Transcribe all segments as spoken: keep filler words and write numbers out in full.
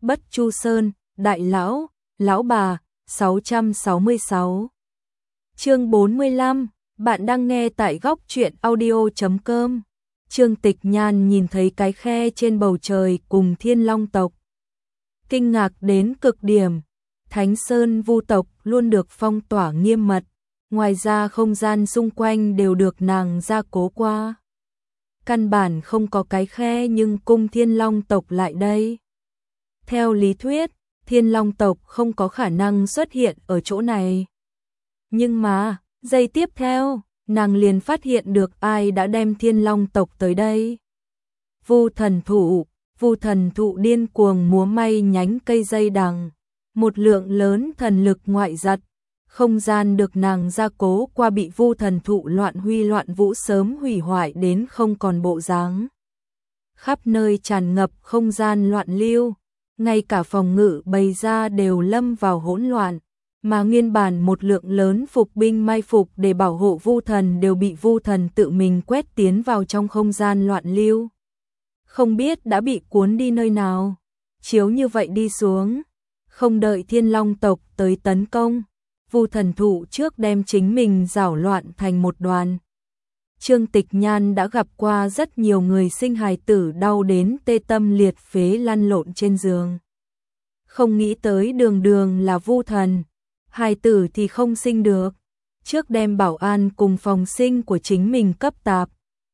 Bất Chu Sơn, Đại Lão, Lão Bà, sáu trăm sáu mươi sáu. Chương bốn mươi lăm, bạn đang nghe tại góc truyện audio chấm com. Trương Tịch Nhan nhìn thấy cái khe trên bầu trời cùng Thiên Long tộc. Kinh ngạc đến cực điểm, Thánh Sơn Vu tộc luôn được phong tỏa nghiêm mật, ngoài ra không gian xung quanh đều được nàng gia cố qua. Căn bản không có cái khe nhưng cung Thiên Long tộc lại đây. Theo lý thuyết, Thiên Long tộc không có khả năng xuất hiện ở chỗ này. Nhưng mà, giây tiếp theo, nàng liền phát hiện được ai đã đem Thiên Long tộc tới đây. Vu thần thụ, Vu thần thụ điên cuồng múa may nhánh cây dây đằng, một lượng lớn thần lực ngoại giật, không gian được nàng gia cố qua bị Vu thần thụ loạn huy loạn vũ sớm hủy hoại đến không còn bộ dáng. Khắp nơi tràn ngập không gian loạn lưu, ngay cả phòng ngự bày ra đều lâm vào hỗn loạn, mà nguyên bản một lượng lớn phục binh mai phục để bảo hộ Vu thần đều bị Vu thần tự mình quét tiến vào trong không gian loạn lưu. Không biết đã bị cuốn đi nơi nào, chiếu như vậy đi xuống, không đợi Thiên Long tộc tới tấn công, Vu thần thụ trước đem chính mình rảo loạn thành một đoàn. Trương Tịch Nhan đã gặp qua rất nhiều người sinh hài tử đau đến tê tâm liệt phế lăn lộn trên giường. Không nghĩ tới đường đường là Vu thần, hài tử thì không sinh được, trước đem bảo an cùng phòng sinh của chính mình cấp tạp.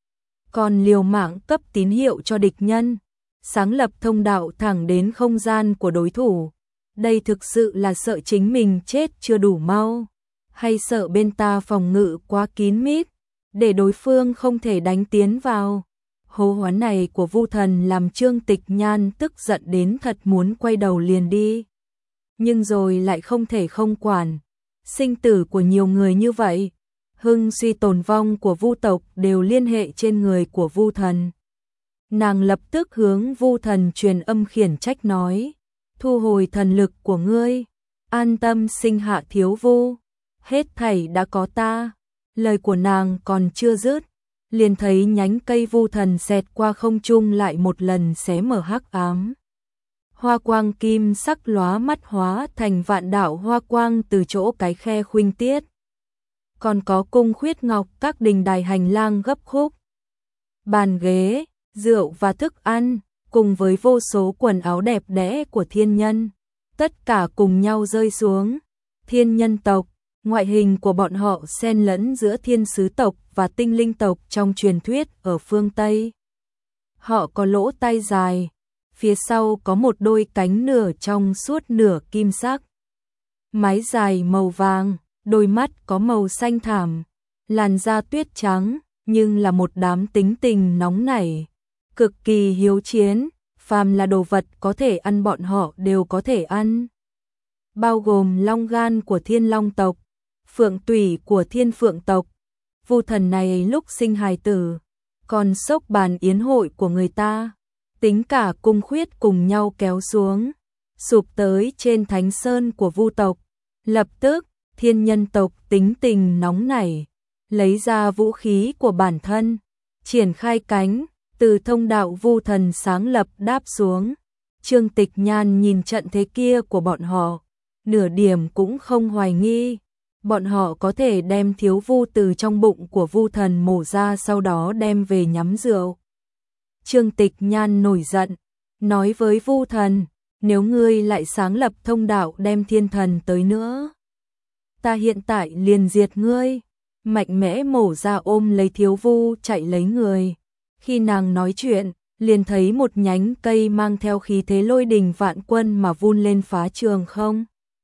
Còn liều mạng cấp tín hiệu cho địch nhân, sáng lập thông đạo thẳng đến không gian của đối thủ. Đây thực sự là sợ chính mình chết chưa đủ mau, hay sợ bên ta phòng ngự quá kín mít, để đối phương không thể đánh tiến vào. Hô hoán này của Vu thần làm Trương Tịch Nhan tức giận đến thật muốn quay đầu liền đi. Nhưng rồi lại không thể không quản, sinh tử của nhiều người như vậy, hưng suy tồn vong của Vu tộc đều liên hệ trên người của Vu thần. Nàng lập tức hướng Vu thần truyền âm khiển trách nói, thu hồi thần lực của ngươi, an tâm sinh hạ thiếu Vu, hết thảy đã có ta. Lời của nàng còn chưa dứt, liền thấy nhánh cây Vu thần xẹt qua không trung lại một lần xé mở hắc ám. Hoa quang kim sắc lóa mắt hóa thành vạn đạo hoa quang từ chỗ cái khe khuynh tiết. Còn có cung khuyết ngọc các đình đài hành lang gấp khúc. Bàn ghế, rượu và thức ăn, cùng với vô số quần áo đẹp đẽ của thiên nhân, tất cả cùng nhau rơi xuống. Thiên nhân tộc, ngoại hình của bọn họ xen lẫn giữa thiên sứ tộc và tinh linh tộc trong truyền thuyết ở phương Tây. Họ có lỗ tai dài, phía sau có một đôi cánh nửa trong suốt nửa kim sắc. Mái dài màu vàng, đôi mắt có màu xanh thảm, làn da tuyết trắng, nhưng là một đám tính tình nóng nảy, cực kỳ hiếu chiến, phàm là đồ vật có thể ăn bọn họ đều có thể ăn. Bao gồm long gan của thiên long tộc, phượng tủy của thiên phượng tộc. Vu thần này lúc sinh hài tử, còn sốc bàn yến hội của người ta, tính cả cung khuyết cùng nhau kéo xuống, sụp tới trên thánh sơn của Vu tộc. Lập tức, thiên nhân tộc tính tình nóng nảy, lấy ra vũ khí của bản thân, triển khai cánh, từ thông đạo Vu thần sáng lập đáp xuống. Trương Tịch Nhan nhìn trận thế kia của bọn họ, nửa điểm cũng không hoài nghi. Bọn họ có thể đem thiếu Vu từ trong bụng của Vu thần mổ ra sau đó đem về nhắm rượu. Trương Tịch Nhan nổi giận, nói với Vu thần, nếu ngươi lại sáng lập thông đạo đem thiên thần tới nữa, ta hiện tại liền diệt ngươi. Mạnh mẽ mổ ra ôm lấy thiếu Vu chạy lấy người. Khi nàng nói chuyện, liền thấy một nhánh cây mang theo khí thế lôi đình vạn quân mà vun lên phá trường không.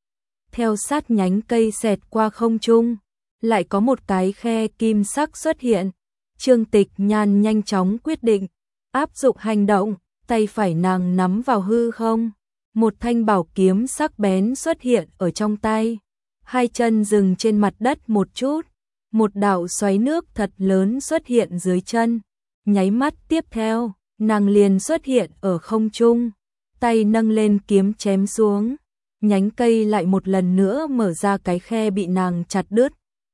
Theo sát nhánh cây xẹt qua không trung, lại có một cái khe kim sắc xuất hiện. Trương Tịch Nhan nhanh chóng quyết định, áp dụng hành động, tay phải nàng nắm vào hư không. Một thanh bảo kiếm sắc bén xuất hiện ở trong tay. Hai chân dừng trên mặt đất một chút, một đạo xoáy nước thật lớn xuất hiện dưới chân. Nháy mắt tiếp theo, nàng liền xuất hiện ở không trung, tay nâng lên kiếm chém xuống. Nhánh cây lại một lần nữa mở ra cái khe bị nàng chặt đứt.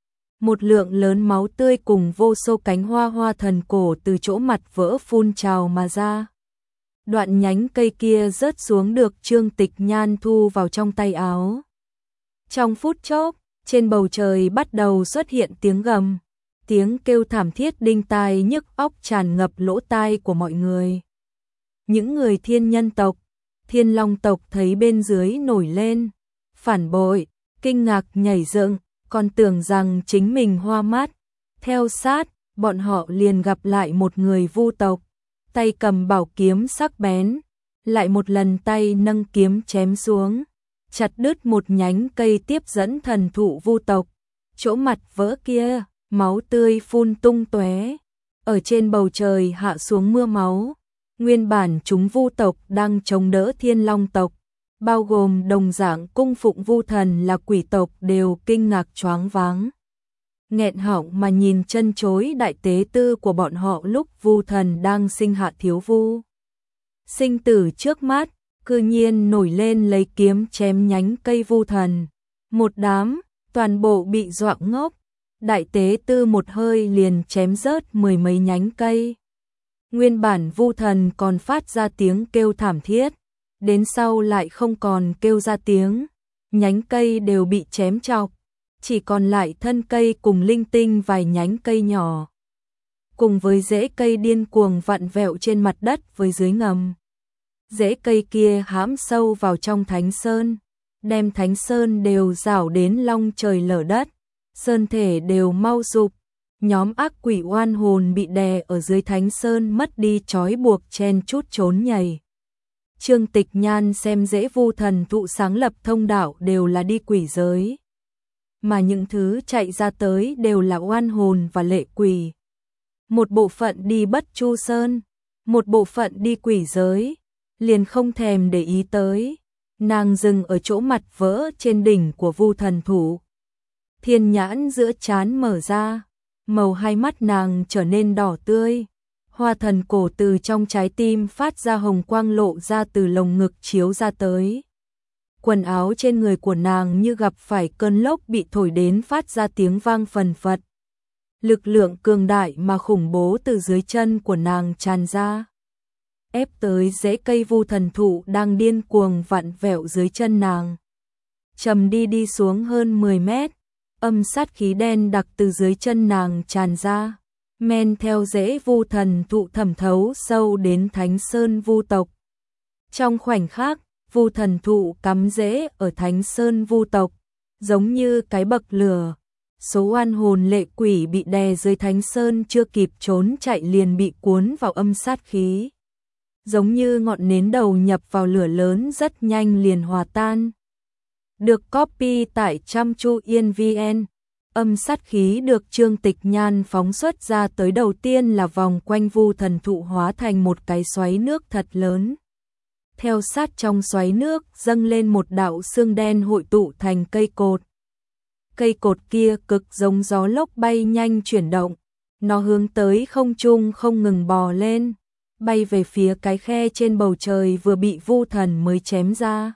Một lượng lớn máu tươi cùng vô số cánh hoa hoa thần cổ từ chỗ mặt vỡ phun trào mà ra. Đoạn nhánh cây kia rớt xuống được Trương Tịch Nhan thu vào trong tay áo. Trong phút chốc, trên bầu trời bắt đầu xuất hiện tiếng gầm, tiếng kêu thảm thiết đinh tai nhức óc tràn ngập lỗ tai của mọi người. Những người thiên nhân tộc, thiên long tộc thấy bên dưới nổi lên, phản bội, kinh ngạc nhảy dựng, còn tưởng rằng chính mình hoa mắt. Theo sát, bọn họ liền gặp lại một người vu tộc, tay cầm bảo kiếm sắc bén, lại một lần tay nâng kiếm chém xuống, chặt đứt một nhánh cây tiếp dẫn thần thụ vu tộc. Chỗ mặt vỡ kia, máu tươi phun tung tóe, ở trên bầu trời hạ xuống mưa máu. Nguyên bản chúng vu tộc đang chống đỡ thiên long tộc, bao gồm đồng dạng cung phụng vu thần là quỷ tộc đều kinh ngạc choáng váng. Nghẹn họng mà nhìn chân chối đại tế tư của bọn họ lúc vu thần đang sinh hạ thiếu vu. Sinh tử trước mắt, cư nhiên nổi lên lấy kiếm chém nhánh cây vu thần. Một đám, toàn bộ bị dọa ngốc, đại tế tư một hơi liền chém rớt mười mấy nhánh cây. Nguyên bản vu thần còn phát ra tiếng kêu thảm thiết, đến sau lại không còn kêu ra tiếng, nhánh cây đều bị chém chọc, chỉ còn lại thân cây cùng linh tinh vài nhánh cây nhỏ. Cùng với rễ cây điên cuồng vặn vẹo trên mặt đất với dưới ngầm. Rễ cây kia hãm sâu vào trong thánh sơn, đem thánh sơn đều rảo đến long trời lở đất, sơn thể đều mau sụp. Nhóm ác quỷ oan hồn bị đè ở dưới thánh sơn mất đi trói buộc chen chút trốn nhảy. Trương Tịch Nhan xem rễ vu thần thụ sáng lập thông đạo đều là đi quỷ giới, mà những thứ chạy ra tới đều là oan hồn và lệ quỷ. Một bộ phận đi Bất Chu Sơn, một bộ phận đi quỷ giới, liền không thèm để ý tới. Nàng dừng ở chỗ mặt vỡ trên đỉnh của vu thần thụ. Thiên nhãn giữa trán mở ra, màu hai mắt nàng trở nên đỏ tươi. Hoa thần cổ từ trong trái tim phát ra hồng quang lộ ra từ lồng ngực chiếu ra tới. Quần áo trên người của nàng như gặp phải cơn lốc bị thổi đến phát ra tiếng vang phần phật. Lực lượng cường đại mà khủng bố từ dưới chân của nàng tràn ra, ép tới rễ cây vu thần thụ đang điên cuồng vặn vẹo dưới chân nàng. Trầm đi đi xuống hơn mười mét, âm sát khí đen đặc từ dưới chân nàng tràn ra, men theo rễ vu thần thụ thẩm thấu sâu đến thánh sơn vu tộc. Trong khoảnh khắc, vu thần thụ cắm rễ ở thánh sơn vu tộc, giống như cái bậc lửa. Số oan hồn lệ quỷ bị đè dưới thánh sơn chưa kịp trốn chạy liền bị cuốn vào âm sát khí. Giống như ngọn nến đầu nhập vào lửa lớn rất nhanh liền hòa tan. Được copy tại Chăm Chu Yên vê en. Âm sát khí được Trương Tịch Nhan phóng xuất ra tới đầu tiên là vòng quanh vu thần thụ hóa thành một cái xoáy nước thật lớn. Theo sát trong xoáy nước dâng lên một đạo xương đen hội tụ thành cây cột. Cây cột kia cực giống gió lốc bay nhanh chuyển động, nó hướng tới không trung không ngừng bò lên, bay về phía cái khe trên bầu trời vừa bị vu thần mới chém ra.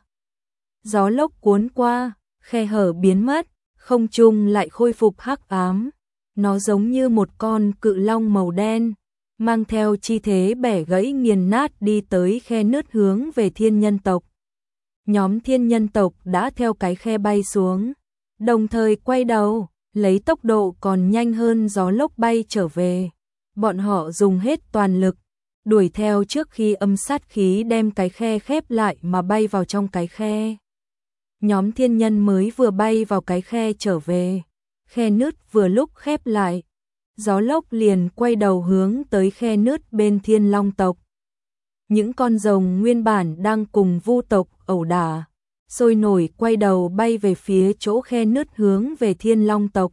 Gió lốc cuốn qua, khe hở biến mất, không trung lại khôi phục hắc ám. Nó giống như một con cự long màu đen, mang theo chi thế bẻ gãy nghiền nát đi tới khe nứt hướng về thiên nhân tộc. Nhóm thiên nhân tộc đã theo cái khe bay xuống, đồng thời quay đầu, lấy tốc độ còn nhanh hơn gió lốc bay trở về. Bọn họ dùng hết toàn lực, đuổi theo trước khi âm sát khí đem cái khe khép lại mà bay vào trong cái khe. Nhóm thiên nhân mới vừa bay vào cái khe trở về, khe nứt vừa lúc khép lại, gió lốc liền quay đầu hướng tới khe nứt bên thiên long tộc. Những con rồng nguyên bản đang cùng vu tộc ẩu đả, sôi nổi quay đầu bay về phía chỗ khe nứt hướng về thiên long tộc.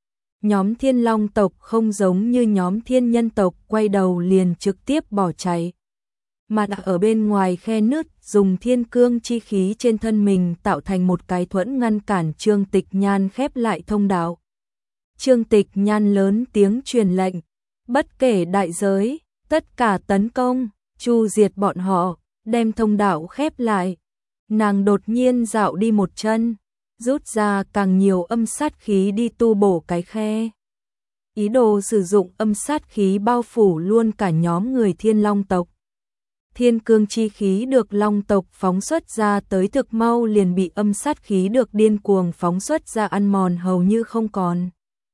Nhóm thiên long tộc không giống như nhóm thiên nhân tộc quay đầu liền trực tiếp bỏ chạy, mà đã ở bên ngoài khe nứt dùng thiên cương chi khí trên thân mình tạo thành một cái thuẫn ngăn cản Trương Tịch Nhan khép lại thông đạo. Trương Tịch Nhan lớn tiếng truyền lệnh, bất kể đại giới, tất cả tấn công, chu diệt bọn họ, đem thông đạo khép lại. Nàng đột nhiên dạo đi một chân, rút ra càng nhiều âm sát khí đi tu bổ cái khe. Ý đồ sử dụng âm sát khí bao phủ luôn cả nhóm người thiên long tộc. Thiên cương chi khí được long tộc phóng xuất ra tới thực mau liền bị âm sát khí được điên cuồng phóng xuất ra ăn mòn hầu như không còn.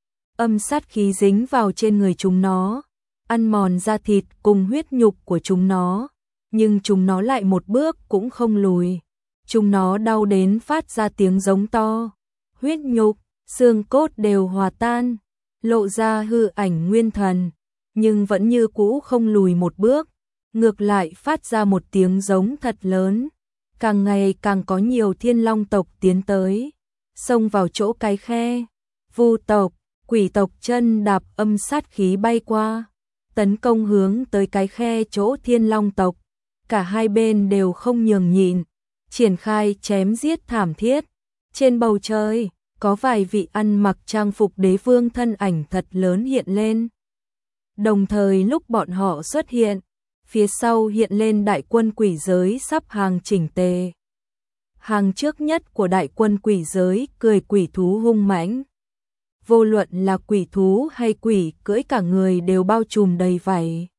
Âm sát khí dính vào trên người chúng nó, ăn mòn da thịt cùng huyết nhục của chúng nó, nhưng chúng nó lại một bước cũng không lùi. Chúng nó đau đến phát ra tiếng giống to, huyết nhục, xương cốt đều hòa tan, lộ ra hư ảnh nguyên thần, nhưng vẫn như cũ không lùi một bước, ngược lại phát ra một tiếng giống thật lớn. Càng ngày càng có nhiều thiên long tộc tiến tới, xông vào chỗ cái khe. Vu tộc, quỷ tộc chân đạp âm sát khí bay qua, tấn công hướng tới cái khe chỗ thiên long tộc. Cả hai bên đều không nhường nhịn, triển khai chém giết thảm thiết. Trên bầu trời, có vài vị ăn mặc trang phục đế vương thân ảnh thật lớn hiện lên. Đồng thời lúc bọn họ xuất hiện, phía sau hiện lên đại quân quỷ giới sắp hàng chỉnh tề. Hàng trước nhất của đại quân quỷ giới cười quỷ thú hung mãnh. Vô luận là quỷ thú hay quỷ cưỡi cả người đều bao trùm đầy vảy.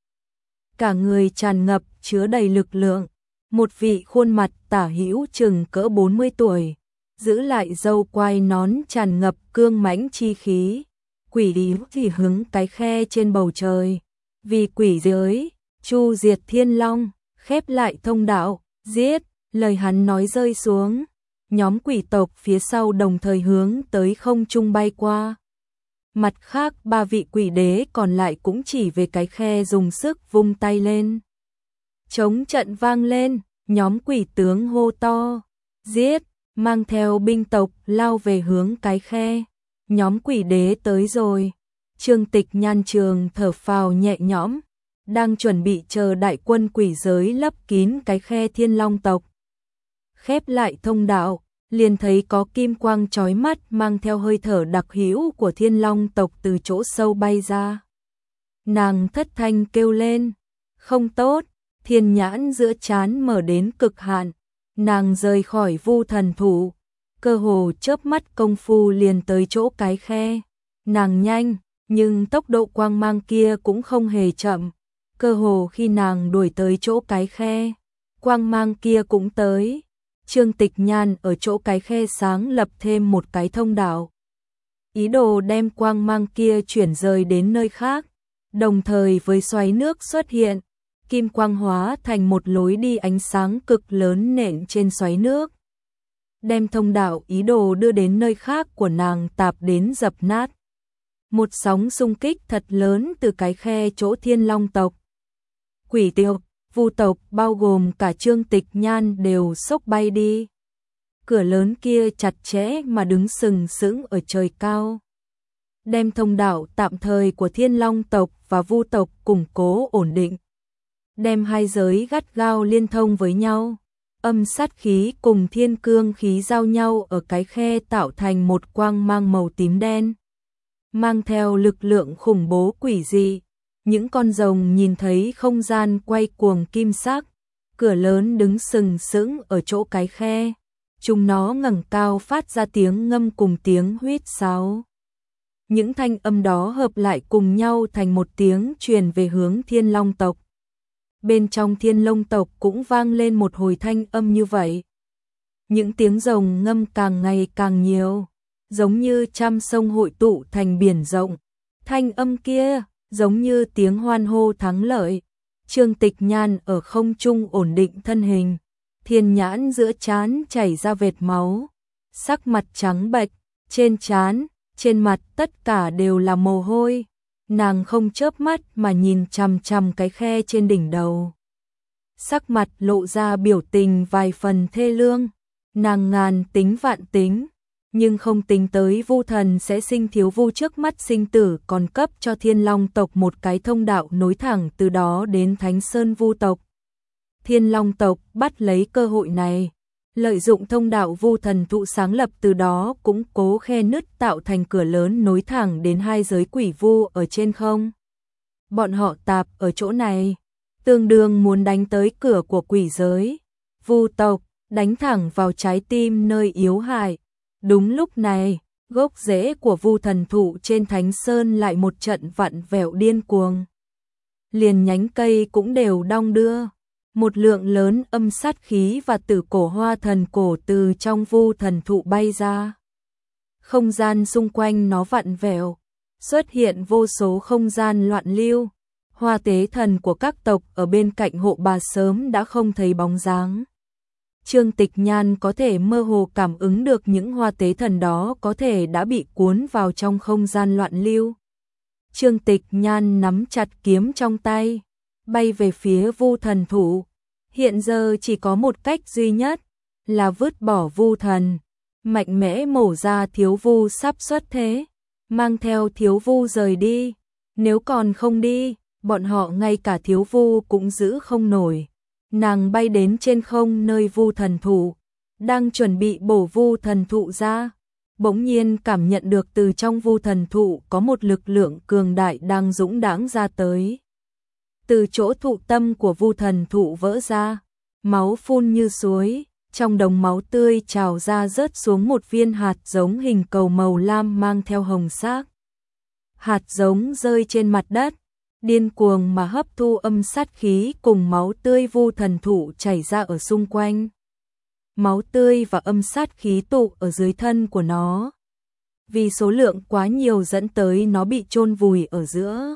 Cả người tràn ngập chứa đầy lực lượng. Một vị khuôn mặt tả hữu chừng cỡ bốn mươi tuổi, giữ lại râu quai nón tràn ngập cương mãnh chi khí. Quỷ đi thì hướng cái khe trên bầu trời. Vì quỷ giới, chu diệt thiên long, khép lại thông đạo, giết. Lời hắn nói rơi xuống, nhóm quỷ tộc phía sau đồng thời hướng tới không trung bay qua. Mặt khác ba vị quỷ đế còn lại cũng chỉ về cái khe dùng sức vung tay lên. Trống trận vang lên, nhóm quỷ tướng hô to, giết, mang theo binh tộc lao về hướng cái khe. Nhóm quỷ đế tới rồi. Trương Tịch Nhan trường thở phào nhẹ nhõm, đang chuẩn bị chờ đại quân quỷ giới lấp kín cái khe thiên long tộc. Khép lại thông đạo, liền thấy có kim quang chói mắt mang theo hơi thở đặc hữu của thiên long tộc từ chỗ sâu bay ra. Nàng thất thanh kêu lên, không tốt, thiên nhãn giữa trán mở đến cực hạn, nàng rời khỏi Vu thần thủ, cơ hồ chớp mắt công phu liền tới chỗ cái khe. Nàng nhanh, nhưng tốc độ quang mang kia cũng không hề chậm, cơ hồ khi nàng đuổi tới chỗ cái khe, quang mang kia cũng tới. Trương Tịch Nhan ở chỗ cái khe sáng lập thêm một cái thông đạo, ý đồ đem quang mang kia chuyển rời đến nơi khác, đồng thời với xoáy nước xuất hiện, kim quang hóa thành một lối đi ánh sáng cực lớn nện trên xoáy nước, đem thông đạo ý đồ đưa đến nơi khác của nàng tạp đến dập nát. Một sóng xung kích thật lớn từ cái khe chỗ thiên long tộc, quỷ tộc, Vu tộc bao gồm cả Trương Tịch Nhan đều sốc bay đi. Cửa lớn kia chặt chẽ mà đứng sừng sững ở trời cao, đem thông đạo tạm thời của thiên long tộc và Vu tộc củng cố ổn định, đem hai giới gắt gao liên thông với nhau. Âm sát khí cùng thiên cương khí giao nhau ở cái khe tạo thành một quang mang màu tím đen, mang theo lực lượng khủng bố quỷ dị. Những con rồng nhìn thấy không gian quay cuồng kim sắc, cửa lớn đứng sừng sững ở chỗ cái khe, chúng nó ngẩng cao phát ra tiếng ngâm cùng tiếng huýt sáo. Những thanh âm đó hợp lại cùng nhau thành một tiếng truyền về hướng thiên long tộc. Bên trong thiên long tộc cũng vang lên một hồi thanh âm như vậy. Những tiếng rồng ngâm càng ngày càng nhiều, giống như trăm sông hội tụ thành biển rộng. Thanh âm kia giống như tiếng hoan hô thắng lợi. Trương Tịch Nhan ở không trung ổn định thân hình, thiên nhãn giữa trán chảy ra vệt máu, sắc mặt trắng bệch, trên trán, trên mặt tất cả đều là mồ hôi. Nàng không chớp mắt mà nhìn chằm chằm cái khe trên đỉnh đầu, sắc mặt lộ ra biểu tình vài phần thê lương. Nàng ngàn tính vạn tính, nhưng không tính tới Vu thần sẽ sinh thiếu Vu trước mắt sinh tử, còn cấp cho thiên long tộc một cái thông đạo nối thẳng từ đó đến Thánh Sơn Vu tộc. Thiên long tộc bắt lấy cơ hội này, lợi dụng thông đạo Vu thần thụ sáng lập từ đó cũng cố khe nứt tạo thành cửa lớn nối thẳng đến hai giới quỷ vu ở trên không. Bọn họ tạp ở chỗ này, tương đương muốn đánh tới cửa của quỷ giới, Vu tộc, đánh thẳng vào trái tim nơi yếu hại. Đúng lúc này, gốc rễ của Vu thần thụ trên Thánh Sơn lại một trận vặn vẹo điên cuồng. Liền nhánh cây cũng đều đong đưa. một lượng lớn âm sát khí và tử cổ hoa thần cổ từ trong vu thần thụ bay ra. Không gian xung quanh nó vặn vẹo, xuất hiện vô số không gian loạn lưu. Hoa tế thần của các tộc ở bên cạnh hộ bà sớm đã không thấy bóng dáng. Trương Tịch Nhan có thể mơ hồ cảm ứng được những hoa tế thần đó có thể đã bị cuốn vào trong không gian loạn lưu. Trương Tịch Nhan nắm chặt kiếm trong tay, bay về phía vu thần thụ. Hiện giờ chỉ có một cách duy nhất, là vứt bỏ vu thần, mạnh mẽ mổ ra thiếu vu sắp xuất thế, mang theo thiếu vu rời đi. Nếu còn không đi, bọn họ ngay cả thiếu vu cũng giữ không nổi. Nàng bay đến trên không nơi vu thần thụ, đang chuẩn bị bổ vu thần thụ ra, bỗng nhiên cảm nhận được từ trong vu thần thụ có một lực lượng cường đại đang dũng đãng ra tới. Từ chỗ thụ tâm của vu thần thụ vỡ ra, máu phun như suối, trong đồng máu tươi trào ra rớt xuống một viên hạt giống hình cầu màu lam mang theo hồng sắc. Hạt giống rơi trên mặt đất, điên cuồng mà hấp thu âm sát khí cùng máu tươi vu thần thụ chảy ra ở xung quanh. Máu tươi và âm sát khí tụ ở dưới thân của nó. Vì số lượng quá nhiều dẫn tới nó bị chôn vùi ở giữa.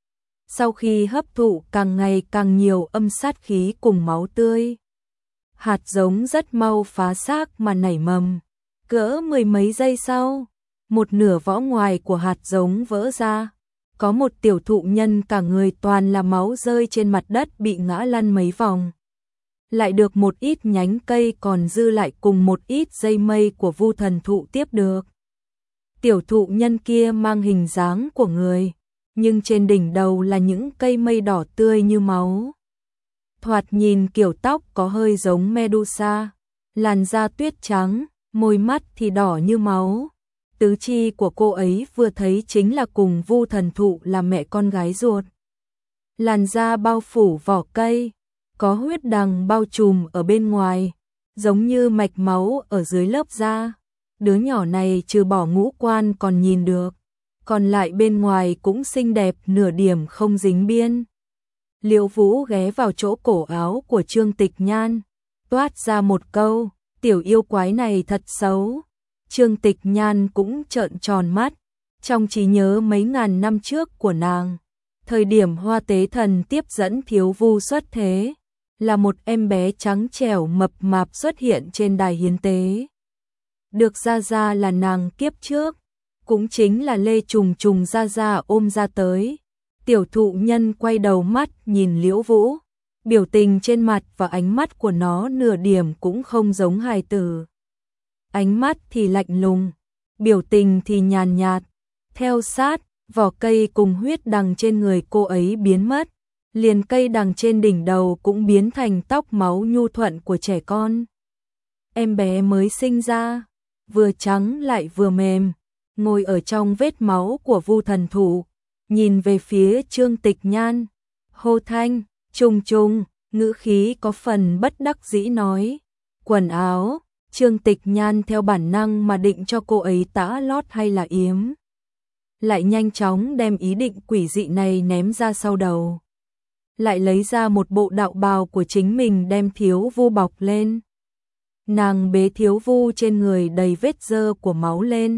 Sau khi hấp thụ càng ngày càng nhiều âm sát khí cùng máu tươi, hạt giống rất mau phá xác mà nảy mầm. Cỡ mười mấy giây sau, một nửa vỏ ngoài của hạt giống vỡ ra. Có một tiểu thụ nhân cả người toàn là máu rơi trên mặt đất bị ngã lăn mấy vòng. Lại được một ít nhánh cây còn dư lại cùng một ít dây mây của vu thần thụ tiếp được. Tiểu thụ nhân kia mang hình dáng của người, nhưng trên đỉnh đầu là những cây mây đỏ tươi như máu. Thoạt nhìn kiểu tóc có hơi giống Medusa, làn da tuyết trắng, môi mắt thì đỏ như máu. Tứ chi của cô ấy vừa thấy chính là cùng vu thần thụ là mẹ con gái ruột. Làn da bao phủ vỏ cây, có huyết đằng bao trùm ở bên ngoài, giống như mạch máu ở dưới lớp da. Đứa nhỏ này trừ bỏ ngũ quan còn nhìn được, còn lại bên ngoài cũng xinh đẹp nửa điểm không dính biên. Liễu Vũ ghé vào chỗ cổ áo của Trương Tịch Nhan, toát ra một câu, tiểu yêu quái này thật xấu. Trương Tịch Nhan cũng trợn tròn mắt, trong trí nhớ mấy ngàn năm trước của nàng, thời điểm Hoa Tế Thần tiếp dẫn thiếu vu xuất thế, là một em bé trắng trẻo mập mạp xuất hiện trên đài hiến tế. Được ra ra là nàng kiếp trước, cũng chính là Lê Trùng Trùng ra ra ôm ra tới. Tiểu thụ nhân quay đầu mắt nhìn Liễu Vũ, biểu tình trên mặt và ánh mắt của nó nửa điểm cũng không giống hài tử. Ánh mắt thì lạnh lùng, biểu tình thì nhàn nhạt. Theo sát, vỏ cây cùng huyết đằng trên người cô ấy biến mất, liền cây đằng trên đỉnh đầu cũng biến thành tóc máu nhu thuận của trẻ con. Em bé mới sinh ra, vừa trắng lại vừa mềm, ngồi ở trong vết máu của vu thần thụ, nhìn về phía Trương Tịch Nhan, hô thanh, Trùng Trùng, ngữ khí có phần bất đắc dĩ nói, quần áo. Trương Tịch Nhan theo bản năng mà định cho cô ấy tã lót hay là yếm, lại nhanh chóng đem ý định quỷ dị này ném ra sau đầu. Lại lấy ra một bộ đạo bào của chính mình đem thiếu vu bọc lên. Nàng bế thiếu vu trên người đầy vết dơ của máu lên,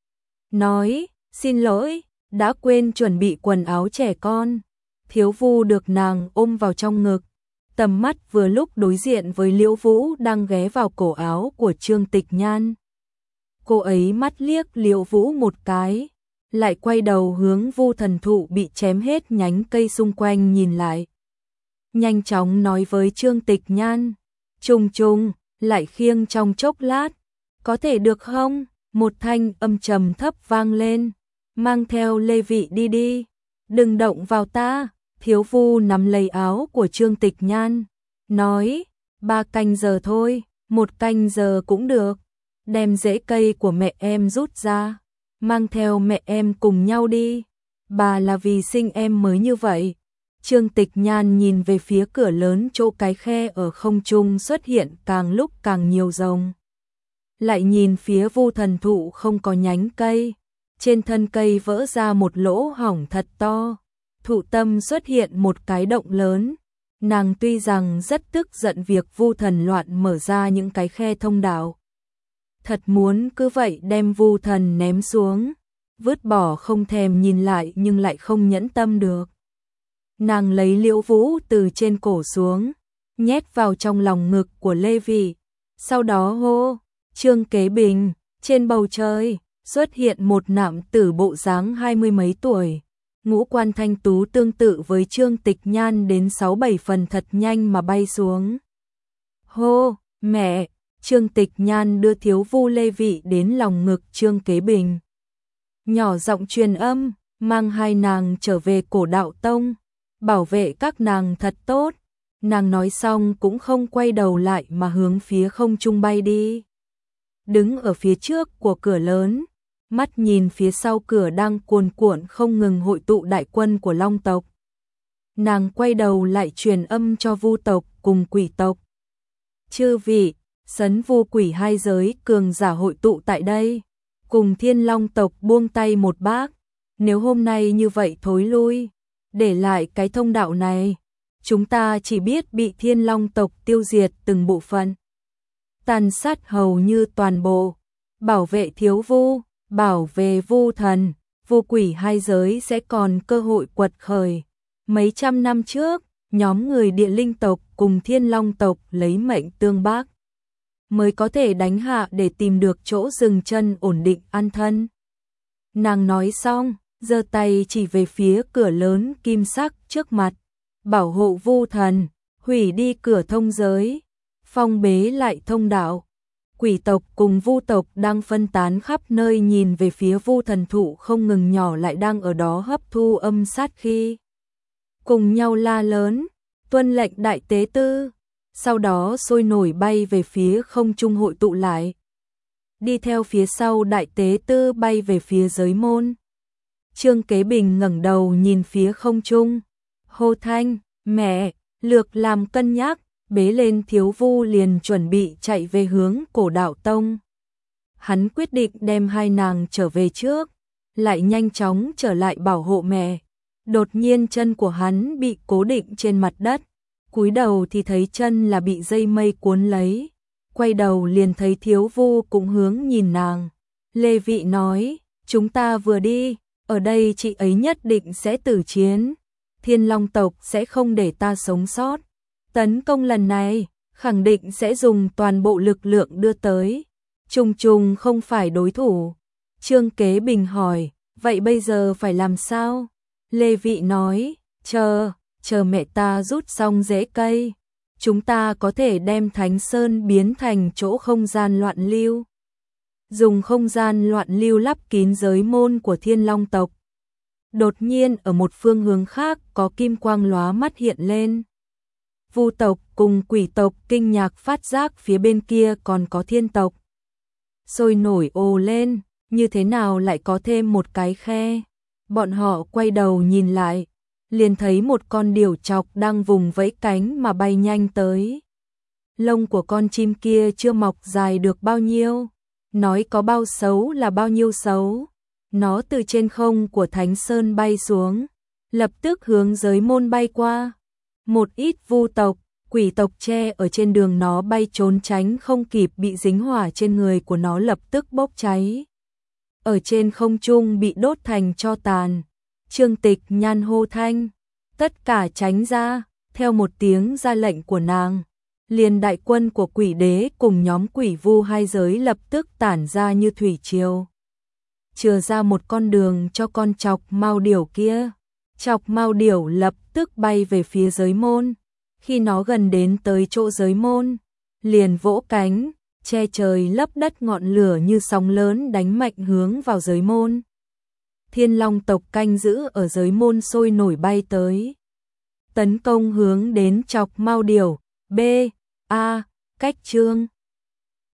nói, xin lỗi, đã quên chuẩn bị quần áo trẻ con. Thiếu vu được nàng ôm vào trong ngực, tầm mắt vừa lúc đối diện với Liễu Vũ đang ghé vào cổ áo của Trương Tịch Nhan. Cô ấy mắt liếc Liễu Vũ một cái, lại quay đầu hướng vu thần thụ bị chém hết nhánh cây xung quanh nhìn lại. Nhanh chóng nói với Trương Tịch Nhan, Trùng Trùng, lại khiêng trong chốc lát, có thể được không? Một thanh âm trầm thấp vang lên, mang theo Lê Vị đi đi, đừng động vào ta. Thiếu vu nắm lấy áo của Trương Tịch Nhan, nói, ba canh giờ thôi, một canh giờ cũng được, đem rễ cây của mẹ em rút ra, mang theo mẹ em cùng nhau đi, bà là vì sinh em mới như vậy. Trương Tịch Nhan nhìn về phía cửa lớn chỗ cái khe ở không trung xuất hiện càng lúc càng nhiều rồng. Lại nhìn phía vu thần thụ không có nhánh cây, trên thân cây vỡ ra một lỗ hổng thật to. Thụ tâm xuất hiện một cái động lớn, Nàng tuy rằng rất tức giận việc Vu Thần loạn mở ra những cái khe thông đạo. Thật muốn cứ vậy đem Vu Thần ném xuống, vứt bỏ không thèm nhìn lại nhưng lại không nhẫn tâm được. Nàng lấy Liễu Vũ từ trên cổ xuống, nhét vào trong lòng ngực của Lê Vị, sau đó hô, Trương Kế Bình, trên bầu trời, xuất hiện một nạm tử bộ dáng hai mươi mấy tuổi. Ngũ quan thanh tú tương tự với Trương Tịch Nhan đến sáu bảy phần thật nhanh mà bay xuống. Hô, mẹ, Trương Tịch Nhan đưa Thiếu Vu Lê Vị đến lòng ngực Trương Kế Bình. Nhỏ giọng truyền âm, mang hai nàng trở về Cổ Đạo Tông, bảo vệ các nàng thật tốt. Nàng nói xong cũng không quay đầu lại mà hướng phía không trung bay đi. Đứng ở phía trước của cửa lớn, mắt nhìn phía sau cửa đang cuồn cuộn không ngừng hội tụ đại quân của Long tộc. Nàng quay đầu lại truyền âm cho Vu tộc cùng Quỷ tộc. Chư vị, Sấn Vu Quỷ hai giới cường giả hội tụ tại đây, cùng Thiên Long tộc buông tay một bác, nếu hôm nay như vậy thối lui, để lại cái thông đạo này, chúng ta chỉ biết bị Thiên Long tộc tiêu diệt từng bộ phận, tàn sát hầu như toàn bộ, bảo vệ Thiếu Vu, bảo vệ Vu Thần, Vu Quỷ hai giới sẽ còn cơ hội quật khởi. Mấy trăm năm trước, nhóm người Địa Linh tộc cùng Thiên Long tộc lấy mệnh tương bác, mới có thể đánh hạ để tìm được chỗ dừng chân ổn định an thân. Nàng nói xong, giơ tay chỉ về phía cửa lớn kim sắc trước mặt, bảo hộ Vu Thần, hủy đi cửa thông giới, phong bế lại thông đạo. Quỷ tộc cùng Vu tộc đang phân tán khắp nơi nhìn về phía Vu Thần thụ không ngừng nhỏ lại đang ở đó hấp thu âm sát khí. Cùng nhau la lớn, tuân lệnh đại tế tư, sau đó sôi nổi bay về phía không trung hội tụ lại. Đi theo phía sau đại tế tư bay về phía giới môn. Trương Kế Bình ngẩng đầu nhìn phía không trung, hô thanh, mẹ, lược làm cân nhắc, bế lên Thiếu Vu liền chuẩn bị chạy về hướng Cổ Đạo Tông. Hắn quyết định đem hai nàng trở về trước, lại nhanh chóng trở lại bảo hộ mẹ. Đột nhiên chân của hắn bị cố định trên mặt đất, cúi đầu thì thấy chân là bị dây mây cuốn lấy, quay đầu liền thấy Thiếu Vu cũng hướng nhìn nàng. Lê Vị nói, chúng ta vừa đi, ở đây chị ấy nhất định sẽ tử chiến, Thiên Long tộc sẽ không để ta sống sót. Tấn công lần này, khẳng định sẽ dùng toàn bộ lực lượng đưa tới. Trùng trùng không phải đối thủ. Trương Kế Bình hỏi, vậy bây giờ phải làm sao? Lê Vị nói, chờ, chờ mẹ ta rút xong rễ cây. Chúng ta có thể đem Thánh Sơn biến thành chỗ không gian loạn lưu. Dùng không gian loạn lưu lắp kín giới môn của Thiên Long tộc. Đột nhiên ở một phương hướng khác có kim quang lóa mắt hiện lên. Vu tộc cùng Quỷ tộc kinh ngạc phát giác phía bên kia còn có Thiên tộc. Sôi nổi ồ lên, như thế nào lại có thêm một cái khe. Bọn họ quay đầu nhìn lại, liền thấy một con điểu chọc đang vùng vẫy cánh mà bay nhanh tới. Lông của con chim kia chưa mọc dài được bao nhiêu, nói có bao xấu là bao nhiêu xấu. Nó từ trên không của Thánh Sơn bay xuống, lập tức hướng giới môn bay qua. Một ít Vu tộc, Quỷ tộc che ở trên đường nó bay trốn tránh không kịp bị dính hỏa trên người của nó lập tức bốc cháy. Ở trên không trung bị đốt thành tro tàn. Trương Tịch Nhan hô thanh, tất cả tránh ra, theo một tiếng ra lệnh của nàng. Liền đại quân của Quỷ đế cùng nhóm Quỷ Vu hai giới lập tức tản ra như thủy triều. Chừa ra một con đường cho con Chọc Mao Điểu kia. Chọc Mao Điểu lập tức bay về phía giới môn. Khi nó gần đến tới chỗ giới môn, liền vỗ cánh, che trời lấp đất ngọn lửa như sóng lớn đánh mạnh hướng vào giới môn. Thiên Long tộc canh giữ ở giới môn sôi nổi bay tới. Tấn công hướng đến Chọc Mao Điểu, B, A, cách Trương